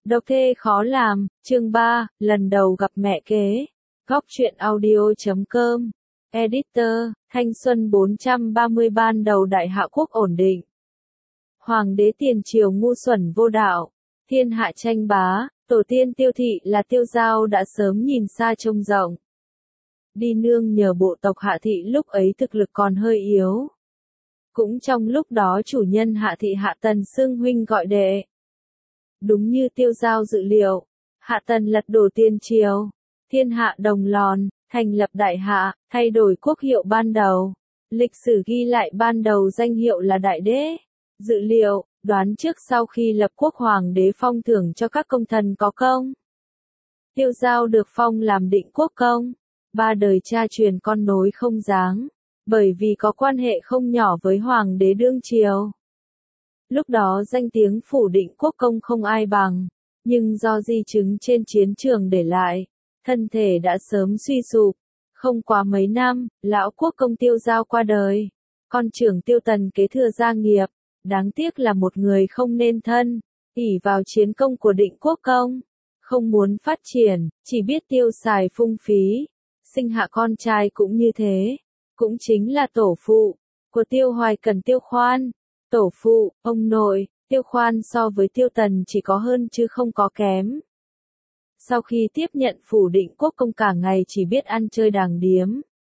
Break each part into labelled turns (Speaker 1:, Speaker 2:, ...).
Speaker 1: Độc thê khó làm, chương 3, lần đầu gặp mẹ kế. Góc truyện audio.com. Editor, thanh xuân 430 ban đầu Đại Hạ Quốc ổn định. Hoàng đế tiền triều ngu xuẩn vô đạo, thiên hạ tranh bá, tổ tiên Tiêu Thị là Tiêu Giao đã sớm nhìn xa trông rộng. Đi nương nhờ bộ tộc Hạ Thị lúc ấy thực lực còn hơi yếu. Cũng trong lúc đó chủ nhân Hạ Thị Hạ Tần xưng huynh gọi đệ. Đúng như Tiêu Giao dự liệu, Hạ Tần lật đổ tiền triều, thiên hạ đồng lòn, thành lập Đại Hạ, thay đổi quốc hiệu ban đầu. Lịch sử ghi lại ban đầu danh hiệu là Đại Đế. Dự liệu, đoán trước sau khi lập quốc hoàng đế phong thưởng cho các công thần có công. Tiêu Giao được phong làm định quốc công, ba đời cha truyền con nối không dáng, bởi vì có quan hệ không nhỏ với hoàng đế đương triều. Lúc đó danh tiếng phủ định quốc công không ai bằng, nhưng do di chứng trên chiến trường để lại, thân thể đã sớm suy sụp. Không quá mấy năm, lão quốc công Tiêu Giao qua đời, con trưởng Tiêu Tần kế thừa gia nghiệp, đáng tiếc là một người không nên thân, ỷ vào chiến công của định quốc công, không muốn phát triển, chỉ biết tiêu xài phung phí, sinh hạ con trai cũng như thế, cũng chính là tổ phụ của Tiêu Hoài Cần Tiêu Khoan. Tổ phụ, ông nội, Tiêu Khoan so với Tiêu Tần chỉ có hơn chứ không có kém. Sau khi tiếp nhận phủ định quốc công cả ngày chỉ biết ăn chơi đàng điếm,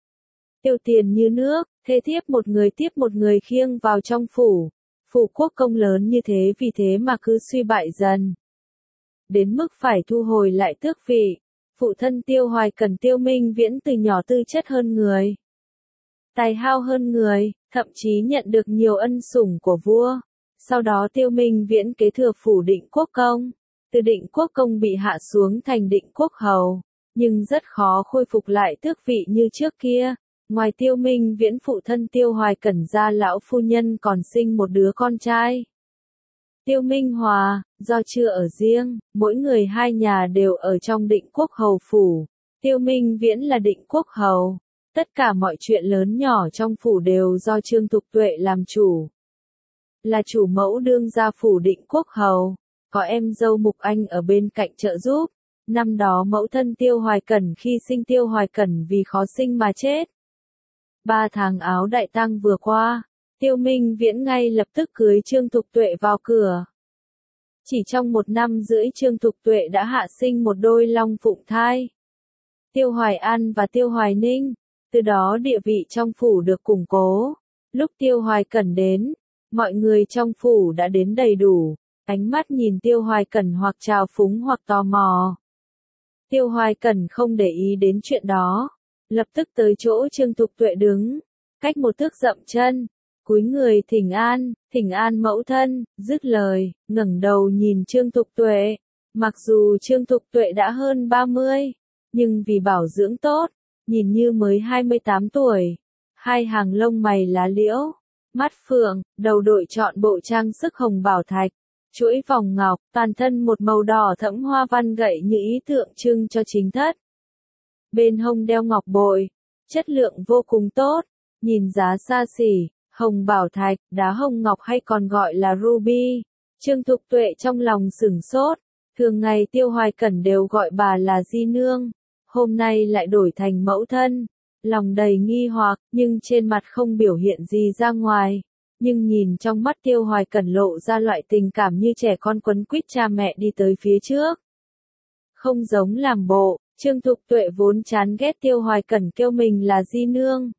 Speaker 1: tiêu tiền như nước, thê thiếp một người tiếp một người khiêng vào trong phủ. Phủ quốc công lớn như thế vì thế mà cứ suy bại dần. Đến mức phải thu hồi lại tước vị, phụ thân Tiêu Hoài Cần Tiêu Minh Viễn từ nhỏ tư chất hơn người, tài hao hơn người, thậm chí nhận được nhiều ân sủng của vua. Sau đó Tiêu Minh Viễn kế thừa phủ định quốc công, từ định quốc công bị hạ xuống thành định quốc hầu, nhưng rất khó khôi phục lại tước vị như trước kia. Ngoài Tiêu Minh Viễn phụ thân Tiêu Hoài Cẩn ra lão phu nhân còn sinh một đứa con trai. Tiêu Minh Hòa, do chưa ở riêng, mỗi người hai nhà đều ở trong định quốc hầu phủ. Tiêu Minh Viễn là định quốc hầu. Tất cả mọi chuyện lớn nhỏ trong phủ đều do Trương Thục Tuệ làm chủ. Là chủ mẫu đương gia phủ định quốc hầu, có em dâu Mục Anh ở bên cạnh trợ giúp. Năm đó mẫu thân Tiêu Hoài Cẩn khi sinh Tiêu Hoài Cẩn vì khó sinh mà chết. 3 tháng áo đại tang vừa qua, Tiêu Minh Viễn ngay lập tức cưới Trương Thục Tuệ vào cửa. Chỉ trong 1 năm rưỡi Trương Thục Tuệ đã hạ sinh một đôi long phụng thai. Tiêu Hoài An và Tiêu Hoài Ninh, từ đó địa vị trong phủ được củng cố. Lúc Tiêu Hoài Cẩn đến, mọi người trong phủ đã đến đầy đủ, ánh mắt nhìn Tiêu Hoài Cẩn hoặc trào phúng hoặc tò mò. Tiêu Hoài Cẩn không để ý đến chuyện đó, lập tức tới chỗ Trương Thục Tuệ đứng, cách một thước dậm chân, cúi người thỉnh an mẫu thân, dứt lời, ngẩng đầu nhìn Trương Thục Tuệ. Mặc dù Trương Thục Tuệ đã hơn 30, nhưng vì bảo dưỡng tốt, nhìn như mới 28 tuổi. Hai hàng lông mày lá liễu, mắt phượng, đầu đội trọn bộ trang sức hồng bảo thạch, chuỗi vòng ngọc, toàn thân một màu đỏ thẫm hoa văn gậy như ý tượng trưng cho chính thất. Bên hông đeo ngọc bội, chất lượng vô cùng tốt, nhìn giá xa xỉ, hồng bảo thạch, đá hồng ngọc hay còn gọi là ruby. Trương Thục Tuệ trong lòng sửng sốt, thường ngày Tiêu Hoài Cẩn đều gọi bà là di nương, hôm nay lại đổi thành mẫu thân, lòng đầy nghi hoặc, nhưng trên mặt không biểu hiện gì ra ngoài. Nhưng nhìn trong mắt Tiêu Hoài Cẩn lộ ra loại tình cảm như trẻ con quấn quýt cha mẹ đi tới phía trước. Không giống làm bộ, Trương Thục Tuệ vốn chán ghét Tiêu Hoài Cẩn kêu mình là di nương.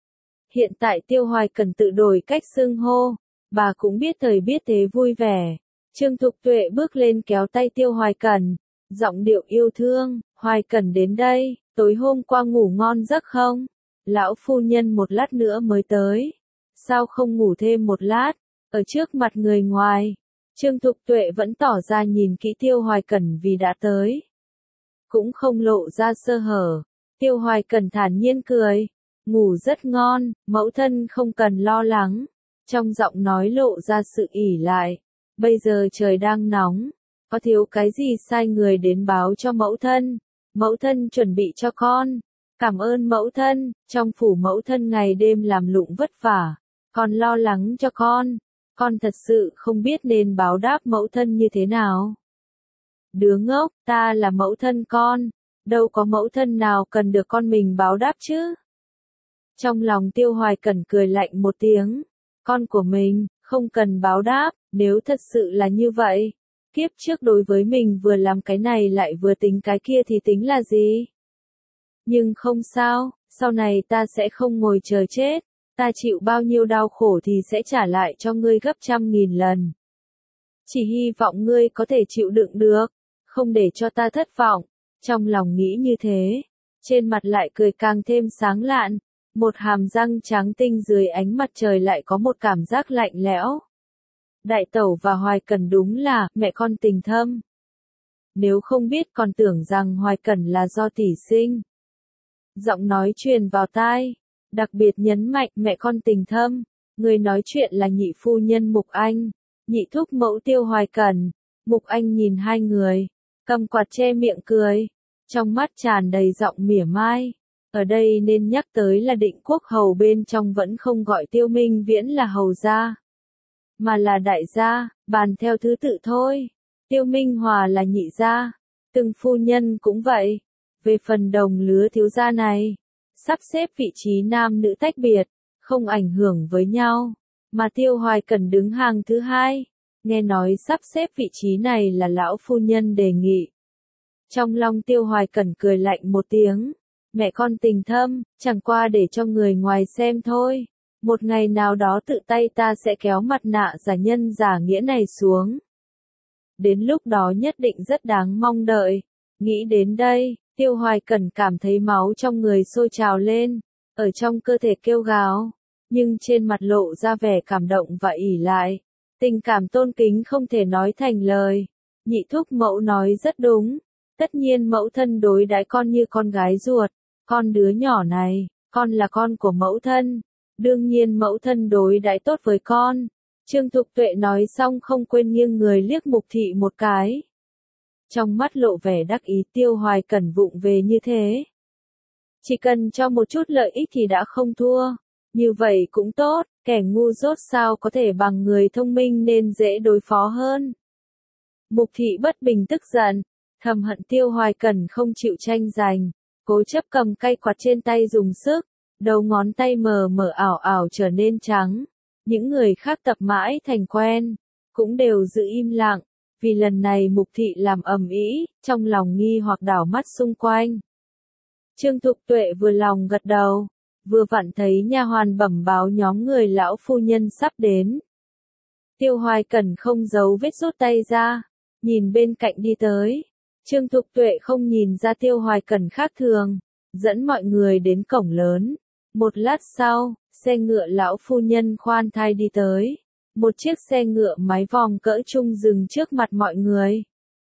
Speaker 1: Hiện tại Tiêu Hoài Cẩn tự đổi cách xưng hô, bà cũng biết thời biết thế vui vẻ. Trương Thục Tuệ bước lên kéo tay Tiêu Hoài Cẩn, giọng điệu yêu thương, Hoài Cẩn đến đây, tối hôm qua ngủ ngon giấc không? Lão phu nhân một lát nữa mới tới. Sao không ngủ thêm một lát, ở trước mặt người ngoài? Trương Thục Tuệ vẫn tỏ ra nhìn kỹ Tiêu Hoài Cẩn vì đã tới, cũng không lộ ra sơ hở. Tiêu Hoài Cẩn thản nhiên cười, ngủ rất ngon, mẫu thân không cần lo lắng. Trong giọng nói lộ ra sự ỷ lại, bây giờ trời đang nóng, có thiếu cái gì sai người đến báo cho mẫu thân chuẩn bị cho con. Cảm ơn mẫu thân, trong phủ mẫu thân ngày đêm làm lụng vất vả, con lo lắng cho con thật sự không biết nên báo đáp mẫu thân như thế nào. Đứa ngốc, ta là mẫu thân con, đâu có mẫu thân nào cần được con mình báo đáp chứ. Trong lòng Tiêu Hoài Cẩn cười lạnh một tiếng, con của mình, không cần báo đáp, nếu thật sự là như vậy. Kiếp trước đối với mình vừa làm cái này lại vừa tính cái kia thì tính là gì? Nhưng không sao, sau này ta sẽ không ngồi chờ chết, ta chịu bao nhiêu đau khổ thì sẽ trả lại cho ngươi gấp 100.000 lần. Chỉ hy vọng ngươi có thể chịu đựng được, không để cho ta thất vọng. Trong lòng nghĩ như thế, trên mặt lại cười càng thêm sáng lạn, một hàm răng trắng tinh dưới ánh mặt trời lại có một cảm giác lạnh lẽo. Đại tẩu và Hoài Cẩn đúng là mẹ con tình thâm. Nếu không biết còn tưởng rằng Hoài Cẩn là do tỷ sinh. Giọng nói truyền vào tai, đặc biệt nhấn mạnh mẹ con tình thâm, người nói chuyện là nhị phu nhân Mục Anh, nhị thúc mẫu Tiêu Hoài Cẩn. Mục Anh nhìn hai người, cầm quạt che miệng cười, trong mắt tràn đầy giọng mỉa mai. Ở đây nên nhắc tới là Định Quốc hầu bên trong vẫn không gọi Tiêu Minh Viễn là hầu gia, mà là đại gia, bàn theo thứ tự thôi. Tiêu Minh Hòa là nhị gia, từng phu nhân cũng vậy. Về phần đồng lứa thiếu gia này, sắp xếp vị trí nam nữ tách biệt, không ảnh hưởng với nhau, mà Tiêu Hoài Cẩn đứng hàng thứ hai. Nghe nói sắp xếp vị trí này là lão phu nhân đề nghị. Trong lòng Tiêu Hoài Cẩn cười lạnh một tiếng, mẹ con tình thâm, chẳng qua để cho người ngoài xem thôi. Một ngày nào đó tự tay ta sẽ kéo mặt nạ giả nhân giả nghĩa này xuống. Đến lúc đó nhất định rất đáng mong đợi. Nghĩ đến đây, Tiêu Hoài Cẩn cảm thấy máu trong người sôi trào lên, ở trong cơ thể kêu gào, nhưng trên mặt lộ ra vẻ cảm động và ỷ lại. Tình cảm tôn kính không thể nói thành lời. Nhị thúc mẫu nói rất đúng. Tất nhiên mẫu thân đối đãi con như con gái ruột. Con đứa nhỏ này, con là con của mẫu thân. Đương nhiên mẫu thân đối đãi tốt với con. Trương Thục Tuệ nói xong không quên nghiêng người liếc Mục Thị một cái. Trong mắt lộ vẻ đắc ý. Tiêu Hoài Cẩn vụng về như thế. Chỉ cần cho một chút lợi ích thì đã không thua. Như vậy cũng tốt, kẻ ngu dốt sao có thể bằng người thông minh nên dễ đối phó hơn. Mục Thị bất bình tức giận, thầm hận Tiêu Hoài Cẩn không chịu tranh giành, cố chấp cầm cây quạt trên tay dùng sức, đầu ngón tay mờ mờ ảo ảo trở nên trắng. Những người khác tập mãi thành quen, cũng đều giữ im lặng, vì lần này Mục Thị làm ầm ĩ, trong lòng nghi hoặc đảo mắt xung quanh. Trương Thục Tuệ vừa lòng gật đầu, vừa vặn thấy nha hoàn bẩm báo nhóm người lão phu nhân sắp đến. Tiêu Hoài Cẩn không giấu vết rút tay ra, nhìn bên cạnh đi tới. Trương Thục Tuệ không nhìn ra Tiêu Hoài Cẩn khác thường, dẫn mọi người đến cổng lớn. Một lát sau, xe ngựa lão phu nhân khoan thai đi tới. Một chiếc xe ngựa mái vòm cỡ trung dừng trước mặt mọi người.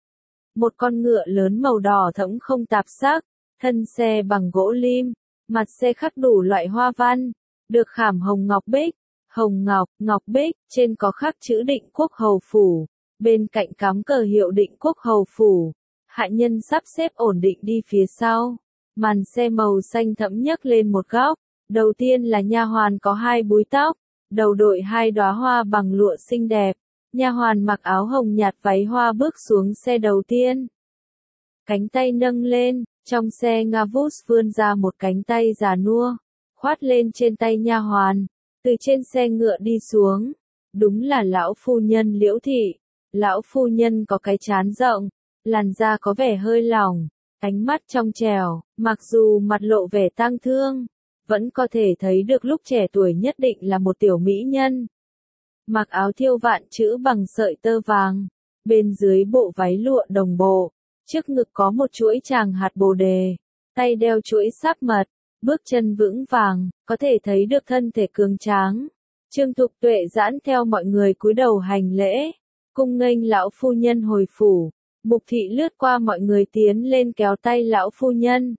Speaker 1: Một con ngựa lớn màu đỏ thẫm không tạp sắc, thân xe bằng gỗ lim, mặt xe khắc đủ loại hoa văn, được khảm hồng ngọc, ngọc bích, trên có khắc chữ Định Quốc hầu phủ, bên cạnh cắm cờ hiệu Định Quốc hầu phủ. Hạ nhân sắp xếp ổn định đi phía sau, màn xe màu xanh thẫm nhấc lên một góc. Đầu tiên là nha hoàn có hai búi tóc, đầu đội hai đóa hoa bằng lụa xinh đẹp. Nha hoàn mặc áo hồng nhạt váy hoa bước xuống xe đầu tiên. Cánh tay nâng lên, trong xe Ngavus vươn ra một cánh tay già nua, khoát lên trên tay nha hoàn, từ trên xe ngựa đi xuống. Đúng là lão phu nhân Liễu Thị. Lão phu nhân có cái trán rộng, làn da có vẻ hơi lỏng, ánh mắt trong trẻo, mặc dù mặt lộ vẻ tang thương, vẫn có thể thấy được lúc trẻ tuổi nhất định là một tiểu mỹ nhân. Mặc áo thêu vạn chữ bằng sợi tơ vàng, bên dưới bộ váy lụa đồng bộ, trước ngực có một chuỗi tràng hạt bồ đề, tay đeo chuỗi sáp mật, bước chân vững vàng, có thể thấy được thân thể cường tráng. Trương Thục Tuệ giãn theo mọi người cúi đầu hành lễ, cung nghênh lão phu nhân hồi phủ. Mục Thị lướt qua mọi người tiến lên kéo tay lão phu nhân.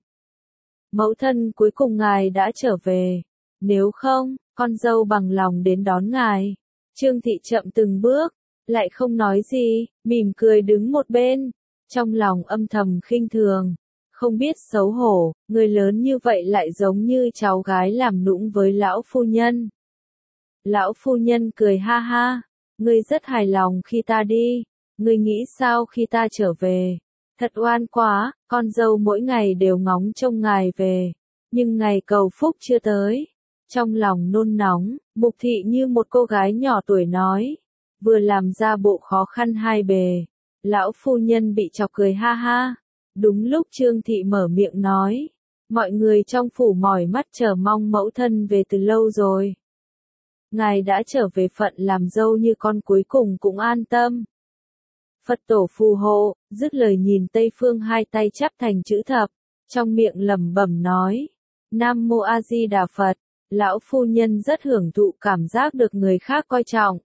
Speaker 1: Mẫu thân cuối cùng ngài đã trở về, nếu không, con dâu bằng lòng đến đón ngài. Trương Thị chậm từng bước, lại không nói gì, mỉm cười đứng một bên, trong lòng âm thầm khinh thường, không biết xấu hổ, người lớn như vậy lại giống như cháu gái làm nũng với lão phu nhân. Lão phu nhân cười ha ha, ngươi rất hài lòng khi ta đi, Ngươi nghĩ sao khi ta trở về? Thật oan quá, con dâu mỗi ngày đều ngóng trông ngài về, nhưng ngày cầu phúc chưa tới. Trong lòng nôn nóng, Mục Thị như một cô gái nhỏ tuổi nói, vừa làm ra bộ khó khăn hai bề. Lão phu nhân bị chọc cười ha ha. Đúng lúc Trương Thị mở miệng nói, mọi người trong phủ mỏi mắt chờ mong mẫu thân về từ lâu rồi. Ngài đã trở về phận làm dâu như con cuối cùng cũng an tâm. Phật tổ phù hộ, dứt lời nhìn Tây Phương hai tay chắp thành chữ thập, trong miệng lẩm bẩm nói, Nam Mô A Di Đà Phật. Lão phu nhân rất hưởng thụ cảm giác được người khác coi trọng.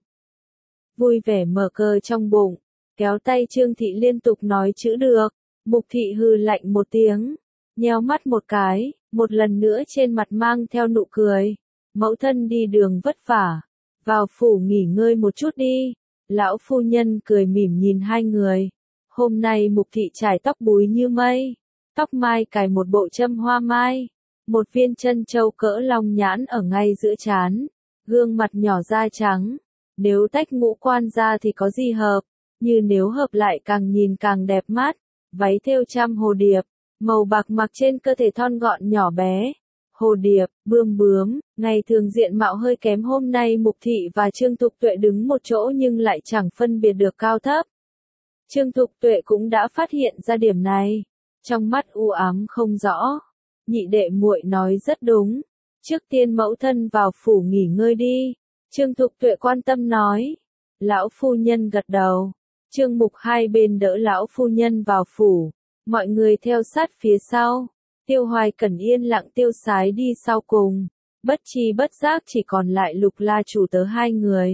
Speaker 1: Vui vẻ mở cờ trong bụng, kéo tay Trương Thị liên tục nói chữ được. Mục Thị hừ lạnh một tiếng, nheo mắt một cái, một lần nữa trên mặt mang theo nụ cười. Mẫu thân đi đường vất vả, vào phủ nghỉ ngơi một chút đi. Lão phu nhân cười mỉm nhìn hai người. Hôm nay Mục Thị trải tóc búi như mây, tóc mai cài một bộ châm hoa mai, một viên chân châu cỡ long nhãn ở ngay giữa trán, gương mặt nhỏ da trắng. Nếu tách ngũ quan ra thì có gì hợp, như nếu hợp lại càng nhìn càng đẹp mắt. Váy thêu trăm hồ điệp, màu bạc mặc trên cơ thể thon gọn nhỏ bé. Hồ điệp, bươm bướm, ngày thường diện mạo hơi kém, hôm nay Mục Thị và Trương Thục Tuệ đứng một chỗ nhưng lại chẳng phân biệt được cao thấp. Trương Thục Tuệ cũng đã phát hiện ra điểm này, trong mắt u ám không rõ. Nhị đệ muội nói rất đúng, trước tiên mẫu thân vào phủ nghỉ ngơi đi. Trương Thục Tuệ quan tâm nói. Lão phu nhân gật đầu. Trương Mục hai bên đỡ lão phu nhân vào phủ, mọi người theo sát phía sau. Tiêu Hoài Cẩn yên lặng tiêu sái đi sau cùng, bất tri bất giác chỉ còn lại Lục La chủ tớ hai người.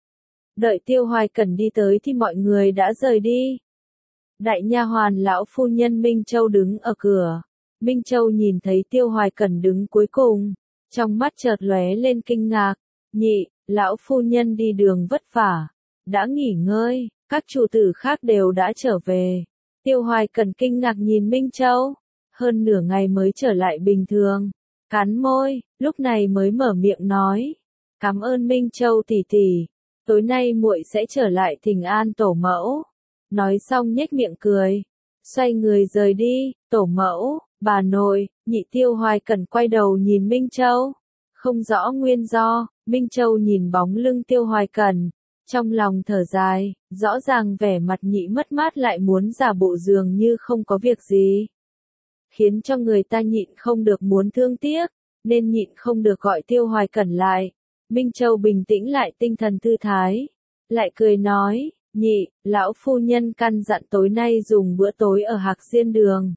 Speaker 1: Đợi Tiêu Hoài Cẩn đi tới thì mọi người đã rời đi. Đại nha hoàn lão phu nhân Minh Châu đứng ở cửa. Minh Châu nhìn thấy Tiêu Hoài Cẩn đứng cuối cùng, trong mắt chợt lóe lên kinh ngạc. Nhị, lão phu nhân đi đường vất vả, đã nghỉ ngơi, các chủ tử khác đều đã trở về. Tiêu Hoài Cẩn kinh ngạc nhìn Minh Châu, hơn nửa ngày mới trở lại bình thường, cắn môi, lúc này mới mở miệng nói, cảm ơn Minh Châu tỷ tỷ, tối nay muội sẽ trở lại thỉnh an tổ mẫu. Nói xong nhếch miệng cười, xoay người rời đi. Tổ mẫu, bà nội, nhị. Tiêu Hoài Cẩn quay đầu nhìn Minh Châu, không rõ nguyên do. Minh Châu nhìn bóng lưng Tiêu Hoài Cẩn, trong lòng thở dài, rõ ràng vẻ mặt nhị mất mát lại muốn giả bộ dường như không có việc gì, khiến cho người ta nhịn không được muốn thương tiếc, nên nhịn không được gọi Tiêu Hoài Cẩn lại. Minh Châu bình tĩnh lại tinh thần thư thái, lại cười nói, nhị, lão phu nhân căn dặn tối nay dùng bữa tối ở Hạc Diên Đường.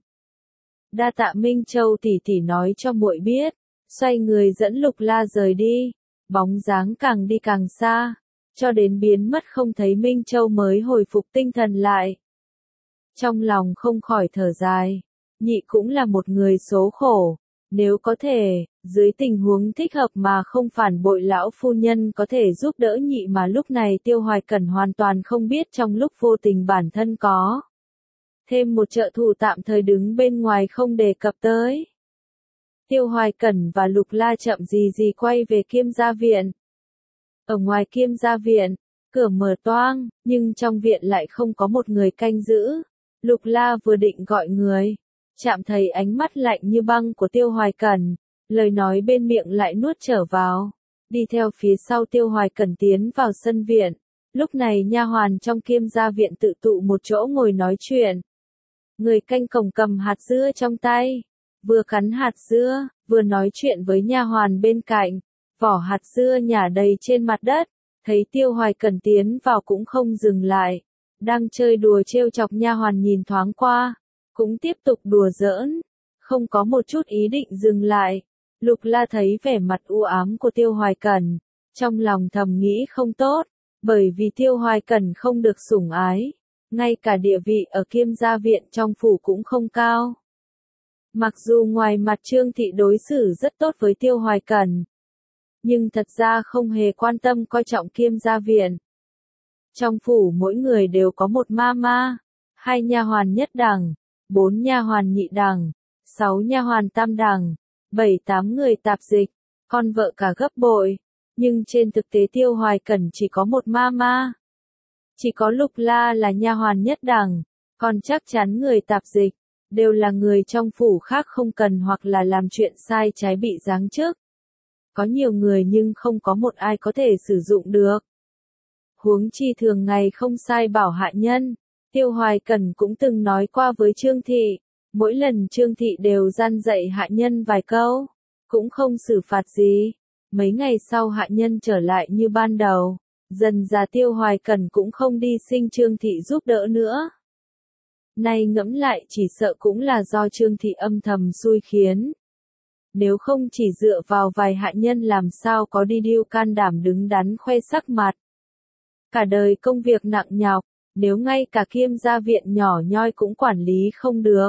Speaker 1: Đa tạ Minh Châu tỷ tỷ nói cho muội biết. Xoay người dẫn Lục La rời đi, bóng dáng càng đi càng xa, cho đến biến mất không thấy. Minh Châu mới hồi phục tinh thần lại. Trong lòng không khỏi thở dài, nhị cũng là một người số khổ, nếu có thể, dưới tình huống thích hợp mà không phản bội lão phu nhân có thể giúp đỡ nhị mà lúc này Tiêu Hoài Cẩn hoàn toàn không biết trong lúc vô tình bản thân có thêm một trợ thủ tạm thời đứng bên ngoài không đề cập tới. Tiêu Hoài Cẩn và Lục La chậm gì quay về Kiêm Gia Viện. Ở ngoài Kiêm Gia Viện, cửa mở toang, nhưng trong viện lại không có một người canh giữ. Lục La vừa định gọi người, chạm thấy ánh mắt lạnh như băng của Tiêu Hoài Cẩn, lời nói bên miệng lại nuốt trở vào. Đi theo phía sau Tiêu Hoài Cẩn tiến vào sân viện. Lúc này nha hoàn trong Kiêm Gia Viện tự tụ một chỗ ngồi nói chuyện. Người canh cổng cầm hạt dưa trong tay, vừa cắn hạt dưa, vừa nói chuyện với nha hoàn bên cạnh. Vỏ hạt dưa nhả đầy trên mặt đất, thấy Tiêu Hoài Cẩn tiến vào cũng không dừng lại, đang chơi đùa trêu chọc. Nha hoàn nhìn thoáng qua, cũng tiếp tục đùa giỡn, không có một chút ý định dừng lại. Lục La thấy vẻ mặt u ám của Tiêu Hoài Cẩn, trong lòng thầm nghĩ không tốt, bởi vì Tiêu Hoài Cẩn không được sủng ái, ngay cả địa vị ở Kiêm Gia Viện trong phủ cũng không cao. Mặc dù ngoài mặt Trương Thị đối xử rất tốt với Tiêu Hoài Cẩn, nhưng thật ra không hề quan tâm coi trọng Kiêm Gia Viện. Trong phủ mỗi người đều có một ma, 2 nha hoàn nhất đẳng, 4 nha hoàn nhị đẳng, 6 nha hoàn tam đẳng, 7-8 người tạp dịch, con vợ cả gấp bội, nhưng trên thực tế Tiêu Hoài Cẩn chỉ có một ma. Chỉ có Lục La là nha hoàn nhất đẳng, còn chắc chắn người tạp dịch, đều là người trong phủ khác không cần hoặc là làm chuyện sai trái bị giáng chức. Có nhiều người nhưng không có một ai có thể sử dụng được. Huống chi thường ngày không sai bảo hạ nhân, Tiêu Hoài Cẩn cũng từng nói qua với Trương Thị, mỗi lần Trương Thị đều gian dạy hạ nhân vài câu, cũng không xử phạt gì. Mấy ngày sau hạ nhân trở lại như ban đầu, dần dà Tiêu Hoài Cẩn cũng không đi xin Trương Thị giúp đỡ nữa. Nay ngẫm lại chỉ sợ cũng là do Trương Thị âm thầm xui khiến. Nếu không chỉ dựa vào vài hạ nhân làm sao có đi điêu can đảm đứng đắn khoe sắc mặt. Cả đời công việc nặng nhọc, nếu ngay cả Kiêm gia viện nhỏ nhoi cũng quản lý không được.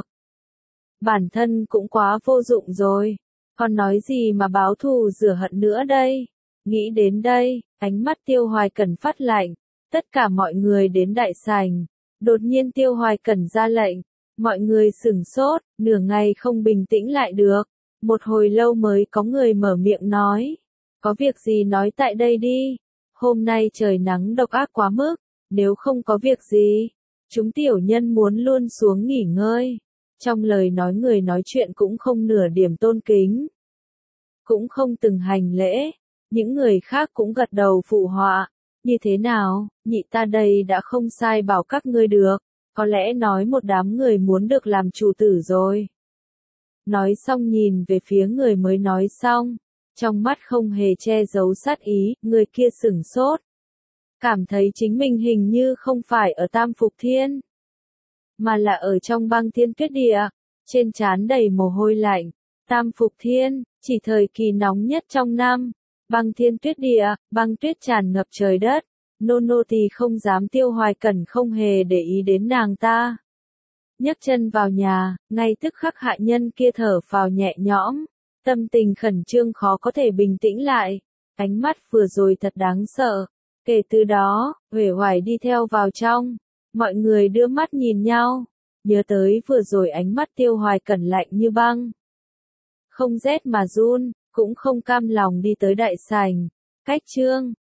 Speaker 1: Bản thân cũng quá vô dụng rồi, còn nói gì mà báo thù rửa hận nữa đây. Nghĩ đến đây, ánh mắt Tiêu Hoài Cẩn phát lạnh, tất cả mọi người đến đại sảnh. Đột nhiên Tiêu Hoài Cẩn ra lệnh, mọi người sửng sốt, nửa ngày không bình tĩnh lại được. Một hồi lâu mới có người mở miệng nói, có việc gì nói tại đây đi, hôm nay trời nắng độc ác quá mức, nếu không có việc gì, chúng tiểu nhân muốn luôn xuống nghỉ ngơi. Trong lời nói người nói chuyện cũng không nửa điểm tôn kính, cũng không từng hành lễ, những người khác cũng gật đầu phụ họa, như thế nào, nhị ta đây đã không sai bảo các ngươi được, có lẽ nói một đám người muốn được làm chủ tử rồi. Nói xong nhìn về phía người mới nói xong, trong mắt không hề che giấu sát ý, người kia sửng sốt. Cảm thấy chính mình hình như không phải ở Tam Phục Thiên, mà là ở trong Băng Thiên Tuyết Địa, trên trán đầy mồ hôi lạnh. Tam Phục Thiên, chỉ thời kỳ nóng nhất trong năm, Băng Thiên Tuyết Địa, băng tuyết tràn ngập trời đất, nô tỳ không dám. Tiêu Hoài Cẩn không hề để ý đến nàng ta. Nhấc chân vào nhà, ngay tức khắc hạ nhân kia thở phào nhẹ nhõm, tâm tình khẩn trương khó có thể bình tĩnh lại, ánh mắt vừa rồi thật đáng sợ. Kể từ đó, uể oải đi theo vào trong, mọi người đưa mắt nhìn nhau, nhớ tới vừa rồi ánh mắt Tiêu Hoài Cẩn lạnh như băng. Không rét mà run, cũng không cam lòng đi tới đại sảnh, cách chương